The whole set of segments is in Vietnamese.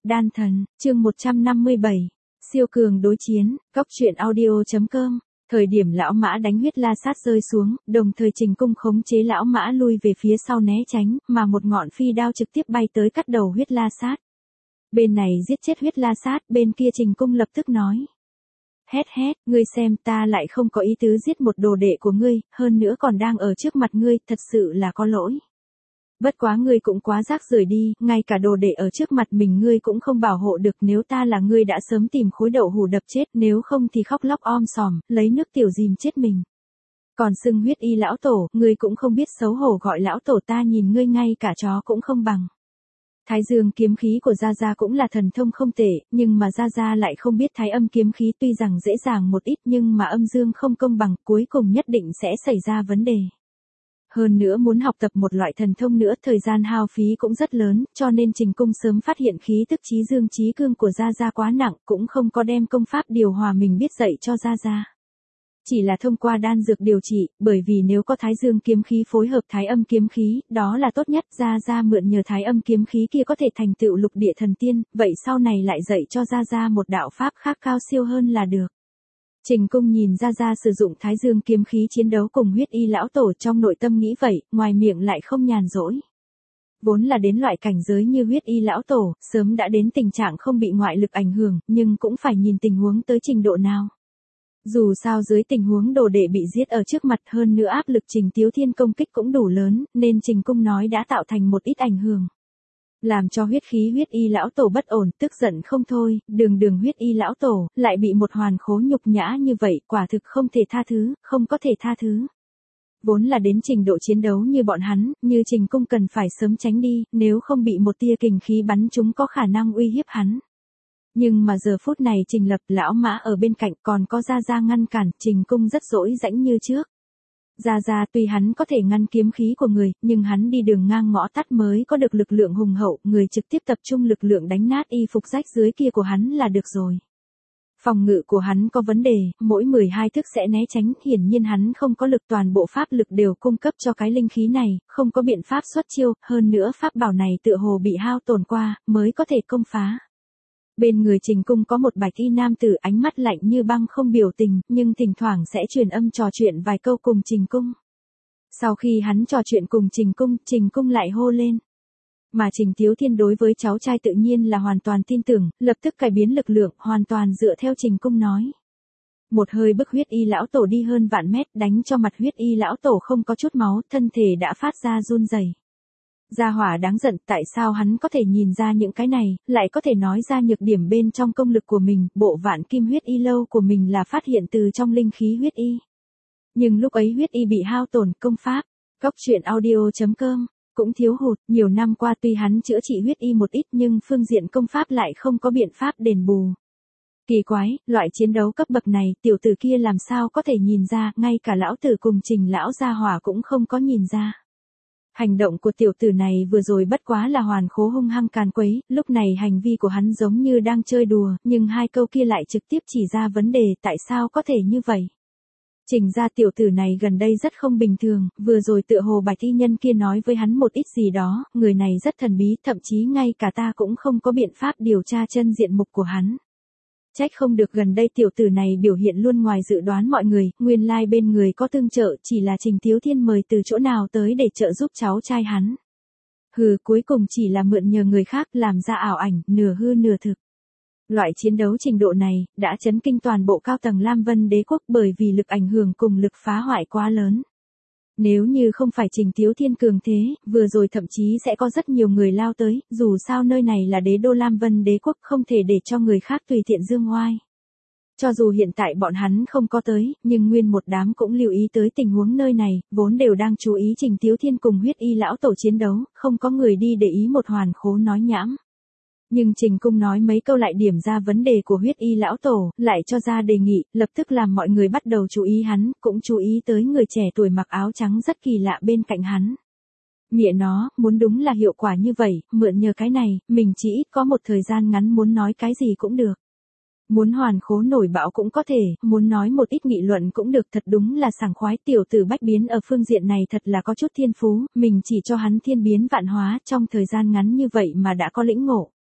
Đan thần, chương 157. Siêu cường đối chiến, Cóc truyện audio.com. Thời điểm lão mã đánh huyết la sát rơi xuống, đồng thời Trình Cung khống chế lão mã lui về phía sau né tránh, mà một ngọn phi đao trực tiếp bay tới cắt đầu huyết la sát. Bên này giết chết huyết la sát, bên kia Trình Cung lập tức nói. Hét, ngươi xem ta lại không có ý tứ giết một đồ đệ của ngươi, hơn nữa còn đang ở trước mặt ngươi, thật sự là có lỗi. Bất quá ngươi cũng quá rác rưởi đi, ngay cả đồ đệ ở trước mặt mình ngươi cũng không bảo hộ được, nếu ta là ngươi đã sớm tìm khối đậu hủ đập chết, nếu không thì khóc lóc om sòm, lấy nước tiểu dìm chết mình. Còn xưng huyết y lão tổ, ngươi cũng không biết xấu hổ gọi lão tổ, ta nhìn ngươi ngay cả chó cũng không bằng. Thái dương kiếm khí của Gia Gia cũng là thần thông không tệ, nhưng mà Gia Gia lại không biết thái âm kiếm khí, tuy rằng dễ dàng một ít nhưng mà âm dương không công bằng, cuối cùng nhất định sẽ xảy ra vấn đề. Hơn nữa muốn học tập một loại thần thông nữa, thời gian hao phí cũng rất lớn, cho nên Trình Cung sớm phát hiện khí tức chí dương chí cương của Gia Gia quá nặng, cũng không có đem công pháp điều hòa mình biết dạy cho Gia Gia. Chỉ là thông qua đan dược điều trị, bởi vì nếu có thái dương kiếm khí phối hợp thái âm kiếm khí, đó là tốt nhất. Gia Gia mượn nhờ thái âm kiếm khí kia có thể thành tựu lục địa thần tiên, vậy sau này lại dạy cho Gia Gia một đạo pháp khác cao siêu hơn là được. Trình Cung nhìn Gia Gia sử dụng thái dương kiếm khí chiến đấu cùng huyết y lão tổ, trong nội tâm nghĩ vậy, ngoài miệng lại không nhàn rỗi. Vốn là đến loại cảnh giới như huyết y lão tổ, sớm đã đến tình trạng không bị ngoại lực ảnh hưởng, nhưng cũng phải nhìn tình huống tới trình độ nào. Dù sao dưới tình huống đồ đệ bị giết ở trước mặt, hơn nữa áp lực Trình Tiếu Thiên công kích cũng đủ lớn, nên Trình Cung nói đã tạo thành một ít ảnh hưởng. Làm cho huyết y lão tổ bất ổn, tức giận không thôi, đường huyết y lão tổ, lại bị một hoàn khố nhục nhã như vậy, quả thực không thể tha thứ, không có thể tha thứ. Vốn là đến trình độ chiến đấu như bọn hắn, như Trình Cung cần phải sớm tránh đi, nếu không bị một tia kình khí bắn chúng có khả năng uy hiếp hắn. Nhưng mà giờ phút này Trình Lập, lão mã ở bên cạnh, còn có Gia Gia ngăn cản, Trình Cung rất dỗi dãnh như trước. Gia Gia tuy hắn có thể ngăn kiếm khí của người, nhưng hắn đi đường ngang ngõ tắt mới có được lực lượng hùng hậu, người trực tiếp tập trung lực lượng đánh nát y phục rách dưới kia của hắn là được rồi. Phòng ngự của hắn có vấn đề, mỗi 12 thức sẽ né tránh, hiển nhiên hắn không có lực, toàn bộ pháp lực đều cung cấp cho cái linh khí này, không có biện pháp xuất chiêu, hơn nữa pháp bảo này tựa hồ bị hao tổn qua, mới có thể công phá. Bên người Trình Cung có một bạch y nam tử, ánh mắt lạnh như băng không biểu tình, nhưng thỉnh thoảng sẽ truyền âm trò chuyện vài câu cùng Trình Cung. Sau khi hắn trò chuyện cùng Trình Cung lại hô lên. Mà Trình Tiếu Thiên đối với cháu trai tự nhiên là hoàn toàn tin tưởng, lập tức cải biến lực lượng, hoàn toàn dựa theo Trình Cung nói. Một hơi bức huyết y lão tổ đi hơn vạn mét, đánh cho mặt huyết y lão tổ không có chút máu, thân thể đã phát ra run rẩy. Gia hỏa đáng giận, tại sao hắn có thể nhìn ra những cái này, lại có thể nói ra nhược điểm bên trong công lực của mình, bộ vạn kim huyết y lâu của mình là phát hiện từ trong linh khí huyết y. Nhưng lúc ấy huyết y bị hao tổn, công pháp, Cóc truyện audio.com, cũng thiếu hụt, nhiều năm qua tuy hắn chữa trị huyết y một ít nhưng phương diện công pháp lại không có biện pháp đền bù. Kỳ quái, loại chiến đấu cấp bậc này, tiểu tử kia làm sao có thể nhìn ra, ngay cả lão tử cùng Trình lão gia hỏa cũng không có nhìn ra. Hành động của tiểu tử này vừa rồi bất quá là hoàn khố hung hăng càn quấy, lúc này hành vi của hắn giống như đang chơi đùa, nhưng hai câu kia lại trực tiếp chỉ ra vấn đề, tại sao có thể như vậy. Trình ra tiểu tử này gần đây rất không bình thường, vừa rồi tựa hồ bạch y nhân kia nói với hắn một ít gì đó, người này rất thần bí, thậm chí ngay cả ta cũng không có biện pháp điều tra chân diện mục của hắn. Trách không được gần đây tiểu tử này biểu hiện luôn ngoài dự đoán mọi người, nguyên lai bên người có tương trợ, chỉ là Trình Tiếu Thiên mời từ chỗ nào tới để trợ giúp cháu trai hắn. Hừ, cuối cùng chỉ là mượn nhờ người khác làm ra ảo ảnh, nửa hư nửa thực. Loại chiến đấu trình độ này, đã chấn kinh toàn bộ cao tầng Lam Vân Đế quốc, bởi vì lực ảnh hưởng cùng lực phá hoại quá lớn. Nếu như không phải Trình Tiếu Thiên cường thế, vừa rồi thậm chí sẽ có rất nhiều người lao tới, dù sao nơi này là đế đô Lam Vân Đế quốc, không thể để cho người khác tùy tiện dương oai. Cho dù hiện tại bọn hắn không có tới, nhưng nguyên một đám cũng lưu ý tới tình huống nơi này, vốn đều đang chú ý Trình Tiếu Thiên cùng huyết y lão tổ chiến đấu, không có người đi để ý một hoàn khố nói nhảm. Nhưng Trình Cung nói mấy câu lại điểm ra vấn đề của huyết y lão tổ, lại cho ra đề nghị, lập tức làm mọi người bắt đầu chú ý hắn, cũng chú ý tới người trẻ tuổi mặc áo trắng rất kỳ lạ bên cạnh hắn. Mẹ nó, muốn đúng là hiệu quả như vậy, mượn nhờ cái này, mình chỉ ít có một thời gian ngắn muốn nói cái gì cũng được. Muốn hoàn khố nổi bão cũng có thể, muốn nói một ít nghị luận cũng được, thật đúng là sảng khoái, tiểu tử Bách Biến ở phương diện này thật là có chút thiên phú, mình chỉ cho hắn thiên biến vạn hóa, trong thời gian ngắn như vậy mà đã có lĩnh ngộ.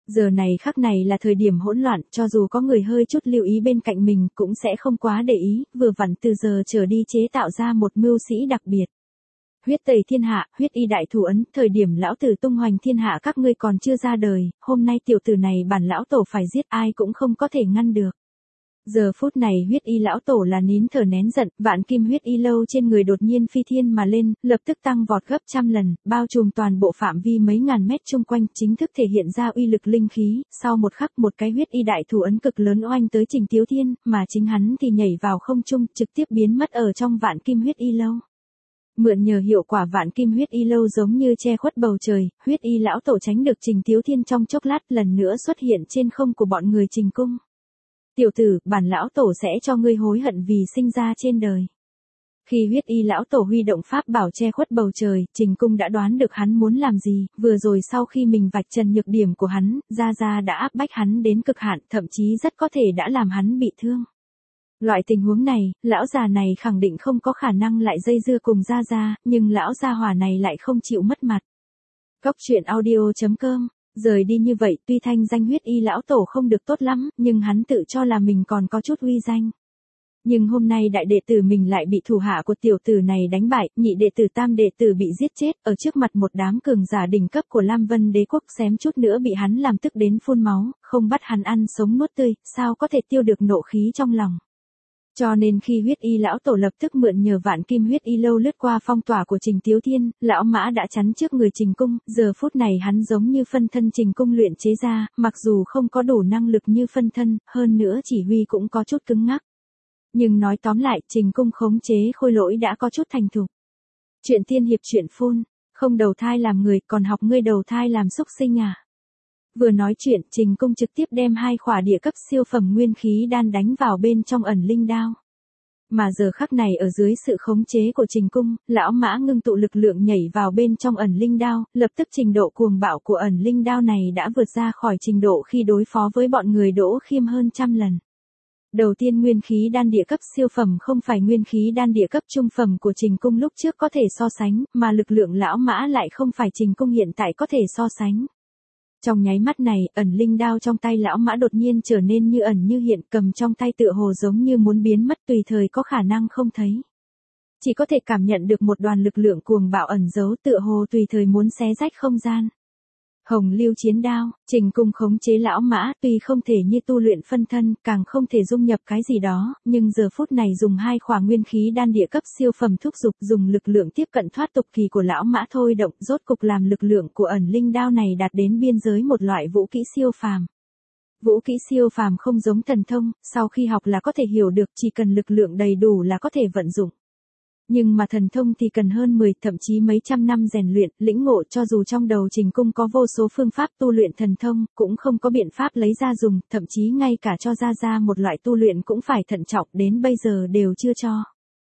Giờ này khắc này là thời điểm hỗn loạn, cho dù có người hơi chút lưu ý bên cạnh mình cũng sẽ không quá để ý, vừa vặn từ giờ trở đi chế tạo ra một mưu sĩ đặc biệt. Huyết tẩy thiên hạ, huyết y đại thủ ấn, thời điểm lão tử tung hoành thiên hạ các ngươi còn chưa ra đời, hôm nay tiểu tử này bản lão tổ phải giết ai cũng không có thể ngăn được. Giờ phút này huyết y lão tổ là nín thở nén giận, vạn kim huyết y lâu trên người đột nhiên phi thiên mà lên, lập tức tăng vọt gấp trăm lần, bao trùm toàn bộ phạm vi mấy ngàn mét chung quanh, chính thức thể hiện ra uy lực linh khí, sau một khắc một cái huyết y đại thủ ấn cực lớn oanh tới Trình Tiếu Thiên, mà chính hắn thì nhảy vào không trung, trực tiếp biến mất ở trong vạn kim huyết y lâu. Mượn nhờ hiệu quả vạn kim huyết y lâu giống như che khuất bầu trời, huyết y lão tổ tránh được Trình Tiếu Thiên trong chốc lát lần nữa xuất hiện trên không của bọn người Trình cung. Tiểu tử, bản lão tổ sẽ cho ngươi hối hận vì sinh ra trên đời. Khi huyết y lão tổ huy động pháp bảo che khuất bầu trời, Trình cung đã đoán được hắn muốn làm gì, vừa rồi sau khi mình vạch trần nhược điểm của hắn, Gia Gia đã áp bách hắn đến cực hạn, thậm chí rất có thể đã làm hắn bị thương. Loại tình huống này, lão già này khẳng định không có khả năng lại dây dưa cùng Gia Gia, nhưng lão gia hỏa này lại không chịu mất mặt. Góc truyện audio.com. Rời đi như vậy, tuy thanh danh huyết y lão tổ không được tốt lắm, nhưng hắn tự cho là mình còn có chút uy danh. Nhưng hôm nay đại đệ tử mình lại bị thủ hạ của tiểu tử này đánh bại, nhị đệ tử tam đệ tử bị giết chết, ở trước mặt một đám cường giả đỉnh cấp của Lam Vân Đế quốc xém chút nữa bị hắn làm tức đến phun máu, không bắt hắn ăn sống nuốt tươi, sao có thể tiêu được nộ khí trong lòng. Cho nên khi huyết y lão tổ lập tức mượn nhờ vạn kim huyết y lâu lướt qua phong tỏa của Trình Tiếu Thiên, lão mã đã chắn trước người Trình cung, giờ phút này hắn giống như phân thân Trình cung luyện chế ra, mặc dù không có đủ năng lực như phân thân, hơn nữa chỉ huy cũng có chút cứng ngắc. Nhưng nói tóm lại, Trình cung khống chế khôi lỗi đã có chút thành thục. Chuyện tiên hiệp chuyện phun, không đầu thai làm người, còn học ngươi đầu thai làm súc sinh à? Vừa nói chuyện, Trình cung trực tiếp đem 2 khỏa địa cấp siêu phẩm nguyên khí đan đánh vào bên trong ẩn linh đao. Mà giờ khắc này ở dưới sự khống chế của Trình cung, lão mã ngưng tụ lực lượng nhảy vào bên trong ẩn linh đao, lập tức trình độ cuồng bạo của ẩn linh đao này đã vượt ra khỏi trình độ khi đối phó với bọn người Đỗ Khiêm hơn trăm lần. Đầu tiên nguyên khí đan địa cấp siêu phẩm không phải nguyên khí đan địa cấp trung phẩm của Trình cung lúc trước có thể so sánh, mà lực lượng lão mã lại không phải Trình cung hiện tại có thể so sánh. Trong nháy mắt này, ẩn linh đao trong tay lão mã đột nhiên trở nên như ẩn như hiện, cầm trong tay tựa hồ giống như muốn biến mất, tùy thời có khả năng không thấy. Chỉ có thể cảm nhận được một đoàn lực lượng cuồng bạo ẩn giấu, tựa hồ tùy thời muốn xé rách không gian. Hồng lưu chiến đao, Trình cung khống chế lão mã, tuy không thể như tu luyện phân thân, càng không thể dung nhập cái gì đó, nhưng giờ phút này dùng 2 khỏa nguyên khí đan địa cấp siêu phẩm thúc dục, dùng lực lượng tiếp cận thoát tục kỳ của lão mã thôi động, rốt cục làm lực lượng của ẩn linh đao này đạt đến biên giới một loại vũ kỹ siêu phàm. Vũ kỹ siêu phàm không giống thần thông, sau khi học là có thể hiểu được, chỉ cần lực lượng đầy đủ là có thể vận dụng. Nhưng mà thần thông thì cần hơn 10, thậm chí mấy trăm năm rèn luyện, lĩnh ngộ, cho dù trong đầu Trình cung có vô số phương pháp tu luyện thần thông, cũng không có biện pháp lấy ra dùng, thậm chí ngay cả cho ra một loại tu luyện cũng phải thận trọng, đến bây giờ đều chưa cho.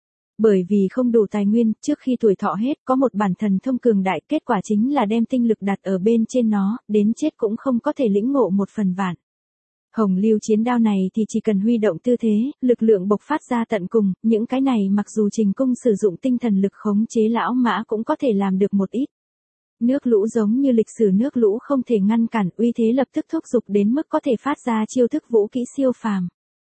Bởi vì không đủ tài nguyên, trước khi tuổi thọ hết, có một bản thần thông cường đại, kết quả chính là đem tinh lực đặt ở bên trên nó, đến chết cũng không có thể lĩnh ngộ 1/1000. Hồng lưu chiến đao này thì chỉ cần huy động tư thế, lực lượng bộc phát ra tận cùng, những cái này mặc dù Trình cung sử dụng tinh thần lực khống chế lão mã cũng có thể làm được một ít. Nước lũ giống như lịch sử nước lũ không thể ngăn cản, uy thế lập tức thúc giục đến mức có thể phát ra chiêu thức vũ kỹ siêu phàm.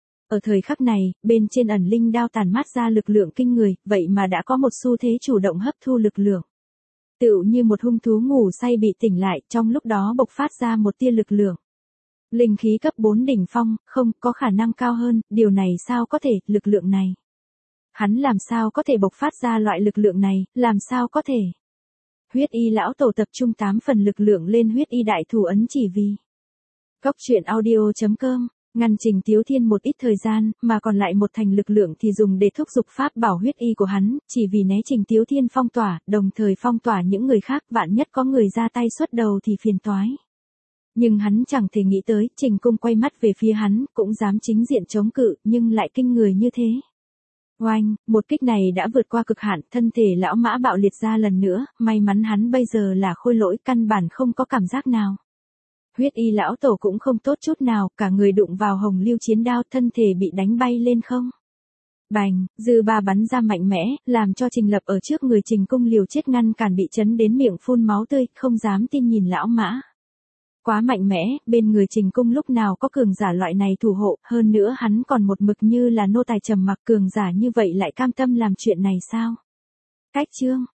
Ở thời khắc này, bên trên ẩn linh đao tản mát ra lực lượng kinh người, vậy mà đã có một xu thế chủ động hấp thu lực lượng. Tựu như một hung thú ngủ say bị tỉnh lại, trong lúc đó bộc phát ra một tia lực lượng. Linh khí cấp 4 đỉnh phong, không có khả năng cao hơn, điều này sao có thể, lực lượng này. Hắn làm sao có thể bộc phát ra loại lực lượng này, làm sao có thể. Huyết y lão tổ tập trung 8 phần lực lượng lên huyết y đại thủ ấn chỉ vì. Góc truyện audio.com, ngăn Trình Tiếu Thiên một ít thời gian, mà còn lại một thành lực lượng thì dùng để thúc giục pháp bảo huyết y của hắn, chỉ vì né Trình Tiếu Thiên phong tỏa, đồng thời phong tỏa những người khác, vạn nhất có người ra tay xuất đầu thì phiền toái. Nhưng hắn chẳng thể nghĩ tới, Trình cung quay mắt về phía hắn, cũng dám chính diện chống cự, nhưng lại kinh người như thế. Oanh, một kích này đã vượt qua cực hạn, thân thể lão mã bạo liệt ra lần nữa, may mắn hắn bây giờ là khôi lỗi, căn bản không có cảm giác nào. Huyết y lão tổ cũng không tốt chút nào, cả người đụng vào hồng lưu chiến đao, thân thể bị đánh bay lên không. Bành, dư ba bắn ra mạnh mẽ, làm cho Trình Lập ở trước người Trình cung liều chết ngăn cản bị chấn đến miệng phun máu tươi, không dám tin nhìn lão mã. Quá mạnh mẽ, bên người Trình Cung lúc nào có cường giả loại này thủ hộ, hơn nữa hắn còn một mực như là nô tài trầm mặc, cường giả như vậy lại cam tâm làm chuyện này sao? Cách chương